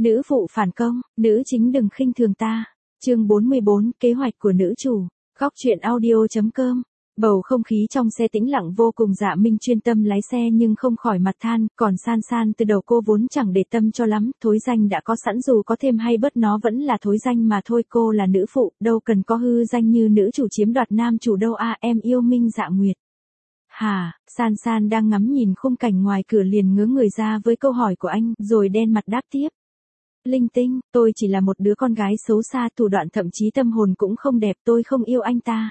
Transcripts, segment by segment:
Nữ phụ phản công, nữ chính đừng khinh thường ta. Chương 44, kế hoạch của nữ chủ. Góc truyện audio.com. Bầu không khí trong xe tĩnh lặng vô cùng. Dạ Minh chuyên tâm lái xe nhưng không khỏi mặt than, còn San San từ đầu cô vốn chẳng để tâm cho lắm, thối danh đã có sẵn dù có thêm hay bớt nó vẫn là thối danh mà thôi, cô là nữ phụ, đâu cần có hư danh như nữ chủ chiếm đoạt nam chủ đâu à, em yêu Minh Dạ Nguyệt. Hả, San San đang ngắm nhìn khung cảnh ngoài cửa liền ngớ người ra với câu hỏi của anh, rồi đen mặt đáp tiếp. Linh tinh, tôi chỉ là một đứa con gái xấu xa, thủ đoạn thậm chí tâm hồn cũng không đẹp, tôi không yêu anh ta.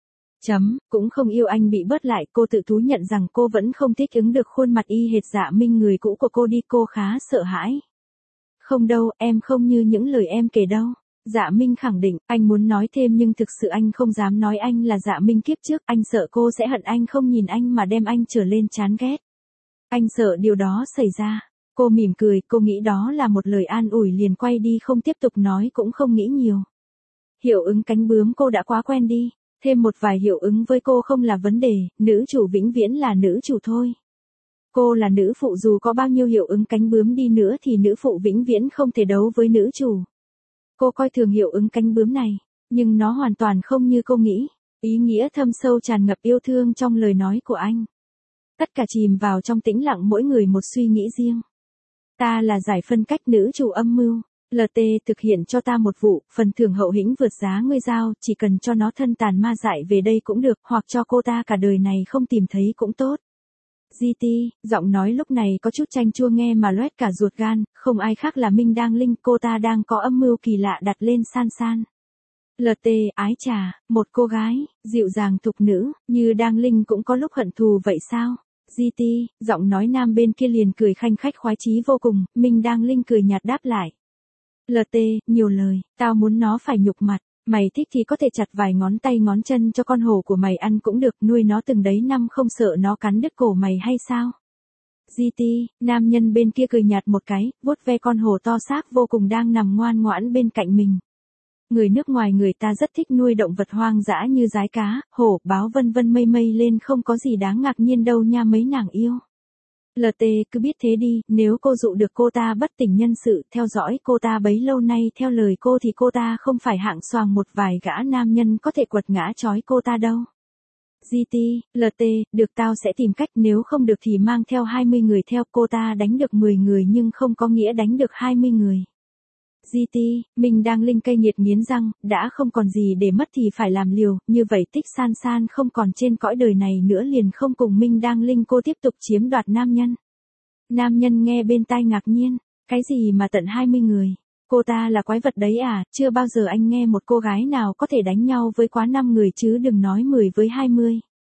Cũng không yêu anh bị bớt lại, cô tự thú nhận rằng cô vẫn không thích ứng được khuôn mặt y hệt Dạ Minh người cũ của cô đi, cô khá sợ hãi. Không đâu, em không như những lời em kể đâu. Dạ Minh khẳng định, anh muốn nói thêm nhưng thực sự anh không dám nói anh là Dạ Minh kiếp trước, anh sợ cô sẽ hận anh không nhìn anh mà đem anh trở lên chán ghét. Anh sợ điều đó xảy ra. Cô mỉm cười, cô nghĩ đó là một lời an ủi liền quay đi không tiếp tục nói cũng không nghĩ nhiều. Hiệu ứng cánh bướm cô đã quá quen đi, thêm một vài hiệu ứng với cô không là vấn đề, nữ chủ vĩnh viễn là nữ chủ thôi. Cô là nữ phụ dù có bao nhiêu hiệu ứng cánh bướm đi nữa thì nữ phụ vĩnh viễn không thể đấu với nữ chủ. Cô coi thường hiệu ứng cánh bướm này, nhưng nó hoàn toàn không như cô nghĩ. Ý nghĩa thâm sâu tràn ngập yêu thương trong lời nói của anh. Tất cả chìm vào trong tĩnh lặng, mỗi người một suy nghĩ riêng. Ta là giải phân cách, nữ chủ âm mưu. LT thực hiện cho ta một vụ, phần thưởng hậu hĩnh vượt giá ngươi giao, chỉ cần cho nó thân tàn ma dại về đây cũng được, hoặc cho cô ta cả đời này không tìm thấy cũng tốt. GT, giọng nói lúc này có chút chanh chua nghe mà loét cả ruột gan, không ai khác là Minh Đang Linh, cô ta đang có âm mưu kỳ lạ đặt lên San San. LT, ái chà, một cô gái, dịu dàng thục nữ, như Đang Linh cũng có lúc hận thù vậy sao? GT, giọng nói nam bên kia liền cười khanh khách khoái chí vô cùng, Minh Đang Linh cười nhạt đáp lại. LT, nhiều lời, tao muốn nó phải nhục mặt, mày thích thì có thể chặt vài ngón tay ngón chân cho con hổ của mày ăn cũng được, nuôi nó từng đấy năm không sợ nó cắn đứt cổ mày hay sao? GT, nam nhân bên kia cười nhạt một cái, vuốt ve con hổ to xác vô cùng đang nằm ngoan ngoãn bên cạnh mình. Người nước ngoài người ta rất thích nuôi động vật hoang dã như dái cá, hổ, báo vân vân mây mây lên, không có gì đáng ngạc nhiên đâu nha mấy nàng yêu. LT cứ biết thế đi, nếu cô dụ được cô ta bất tỉnh nhân sự, theo dõi cô ta bấy lâu nay, theo lời cô thì cô ta không phải hạng xoàng một vài gã nam nhân có thể quật ngã trói cô ta đâu. GT, LT, được tao sẽ tìm cách, nếu không được thì mang theo 20 người theo, cô ta đánh được 10 người nhưng không có nghĩa đánh được 20 người. GT, mình đang linh cây nghiệt nghiến răng, đã không còn gì để mất thì phải làm liều, như vậy Tích San San không còn trên cõi đời này nữa liền không cùng Minh Đang Linh cô tiếp tục chiếm đoạt nam nhân. Nam nhân nghe bên tai ngạc nhiên, cái gì mà tận 20 người, cô ta là quái vật đấy à, chưa bao giờ anh nghe một cô gái nào có thể đánh nhau với quá 5 người chứ đừng nói 10 với 20.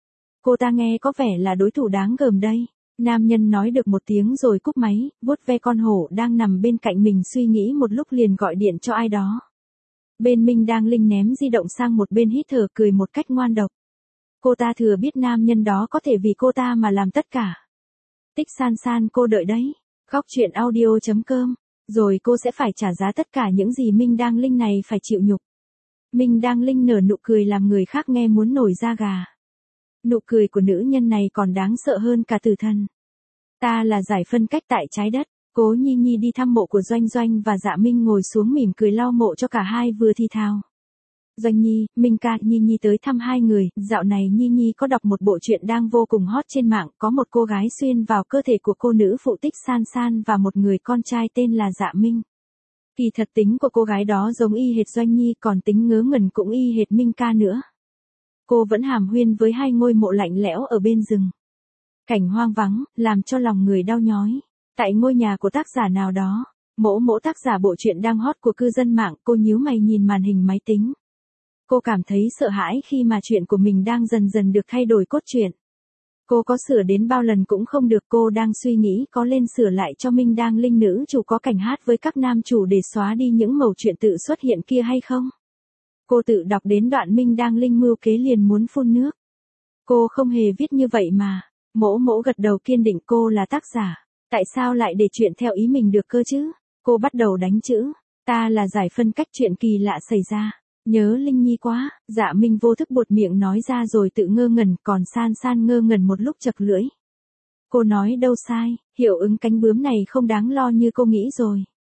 Cô ta nghe có vẻ là đối thủ đáng gờm đây. Nam nhân nói được một tiếng rồi cúp máy, vuốt ve con hổ đang nằm bên cạnh mình suy nghĩ một lúc liền gọi điện cho ai đó. Bên Minh Đang Linh ném di động sang một bên hít thở cười một cách ngoan độc. Cô ta thừa biết nam nhân đó có thể vì cô ta mà làm tất cả. Tích San San cô đợi đấy. Góc truyện audio.com. Rồi cô sẽ phải trả giá tất cả những gì Minh Đang Linh này phải chịu nhục. Minh Đang Linh nở nụ cười làm người khác nghe muốn nổi da gà. Nụ cười của nữ nhân này còn đáng sợ hơn cả tử thần. Ta là giải phân cách tại trái đất. Cố Nhi Nhi đi thăm mộ của Doanh Doanh và Dạ Minh ngồi xuống mỉm cười lau mộ cho cả hai vừa thì thào. Doanh Nhi, Minh ca, Nhi Nhi tới thăm hai người, dạo này Nhi Nhi có đọc một bộ truyện đang vô cùng hot trên mạng, có một cô gái xuyên vào cơ thể của cô nữ phụ Tích San San và một người con trai tên là Dạ Minh. Kỳ thật tính của cô gái đó giống y hệt Doanh Nhi, còn tính ngớ ngẩn cũng y hệt Minh ca nữa. Cô vẫn hàn huyên với hai ngôi mộ lạnh lẽo ở bên rừng. Cảnh hoang vắng, làm cho lòng người đau nhói. Tại ngôi nhà của tác giả nào đó, mỗ tác giả bộ truyện đang hot của cư dân mạng, cô nhíu mày nhìn màn hình máy tính. Cô cảm thấy sợ hãi khi mà chuyện của mình đang dần dần được thay đổi cốt truyện. Cô có sửa đến bao lần cũng không được, cô đang suy nghĩ có lên sửa lại cho Minh Đang Linh nữ chủ có cảnh hát với các nam chủ để xóa đi những mẩu chuyện tự xuất hiện kia hay không. Cô tự đọc đến đoạn Minh Đang Linh mưu kế liền muốn phun nước. Cô không hề viết như vậy mà. Mỗ gật đầu kiên định, cô là tác giả. Tại sao lại để chuyện theo ý mình được cơ chứ? Cô bắt đầu đánh chữ. Ta là giải phân cách, chuyện kỳ lạ xảy ra. Nhớ Linh Nhi quá. Dạ Minh vô thức buột miệng nói ra rồi tự ngơ ngẩn, còn San San ngơ ngẩn một lúc chật lưỡi. Cô nói đâu sai, hiệu ứng cánh bướm này không đáng lo như cô nghĩ rồi.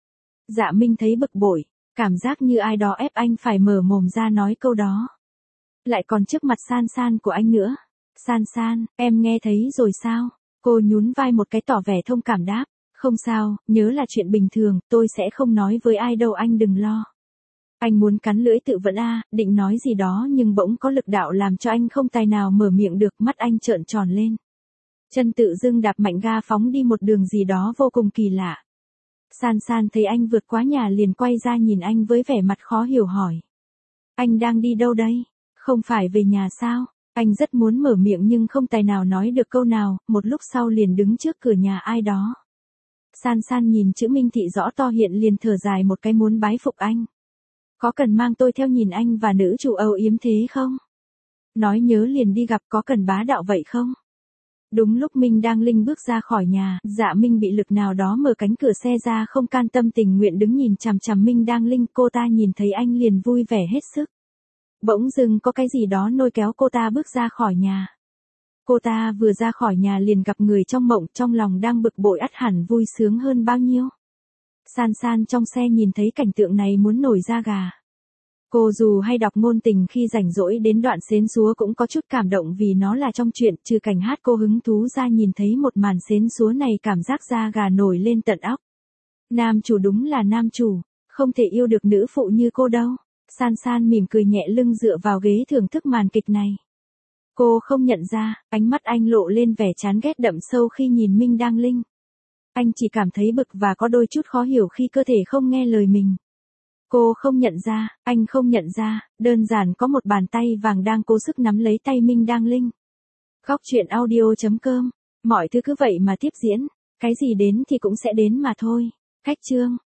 Dạ Minh thấy bực bội, cảm giác như ai đó ép anh phải mở mồm ra nói câu đó. Lại còn trước mặt San San của anh nữa. San San, em nghe thấy rồi sao? Cô nhún vai một cái tỏ vẻ thông cảm đáp. Không sao, nhớ là chuyện bình thường, tôi sẽ không nói với ai đâu, anh đừng lo. Anh muốn cắn lưỡi tự vẫn định nói gì đó nhưng bỗng có lực đạo làm cho anh không tài nào mở miệng được, mắt anh trợn tròn lên. Chân tự dưng đạp mạnh ga phóng đi một đường gì đó vô cùng kỳ lạ. San San thấy anh vượt quá nhà liền quay ra nhìn anh với vẻ mặt khó hiểu hỏi. Anh đang đi đâu đây? Không phải về nhà sao? Anh rất muốn mở miệng nhưng không tài nào nói được câu nào, một lúc sau liền đứng trước cửa nhà ai đó. San San nhìn chữ Minh Thị rõ to hiện liền thở dài một cái muốn bái phục anh. Có cần mang tôi theo nhìn anh và nữ chủ âu yếm thế không? Nói nhớ liền đi gặp, có cần bá đạo vậy không? Đúng lúc Minh Đang Linh bước ra khỏi nhà, Dạ Minh bị lực nào đó mở cánh cửa xe ra, không can tâm tình nguyện đứng nhìn chằm chằm Minh Đang Linh. Cô ta nhìn thấy anh liền vui vẻ hết sức. Bỗng dưng có cái gì đó lôi kéo cô ta bước ra khỏi nhà. Cô ta vừa ra khỏi nhà liền gặp người trong mộng, trong lòng đang bực bội ắt hẳn vui sướng hơn bao nhiêu. San San trong xe nhìn thấy cảnh tượng này muốn nổi da gà. Cô dù hay đọc ngôn tình khi rảnh rỗi đến đoạn xến xúa cũng có chút cảm động vì nó là trong truyện, trừ cảnh hát cô hứng thú ra nhìn thấy một màn xến xúa này cảm giác da gà nổi lên tận óc. Nam chủ đúng là nam chủ, không thể yêu được nữ phụ như cô đâu. San San mỉm cười nhẹ lưng dựa vào ghế thưởng thức màn kịch này. Cô không nhận ra, ánh mắt anh lộ lên vẻ chán ghét đậm sâu khi nhìn Minh Đang Linh. Anh chỉ cảm thấy bực và có đôi chút khó hiểu khi cơ thể không nghe lời mình. Cô không nhận ra, anh không nhận ra, đơn giản có một bàn tay vàng đang cố sức nắm lấy tay Minh Đang Linh. Góc truyện audio.com, mọi thứ cứ vậy mà tiếp diễn, cái gì đến thì cũng sẽ đến mà thôi. Cách chương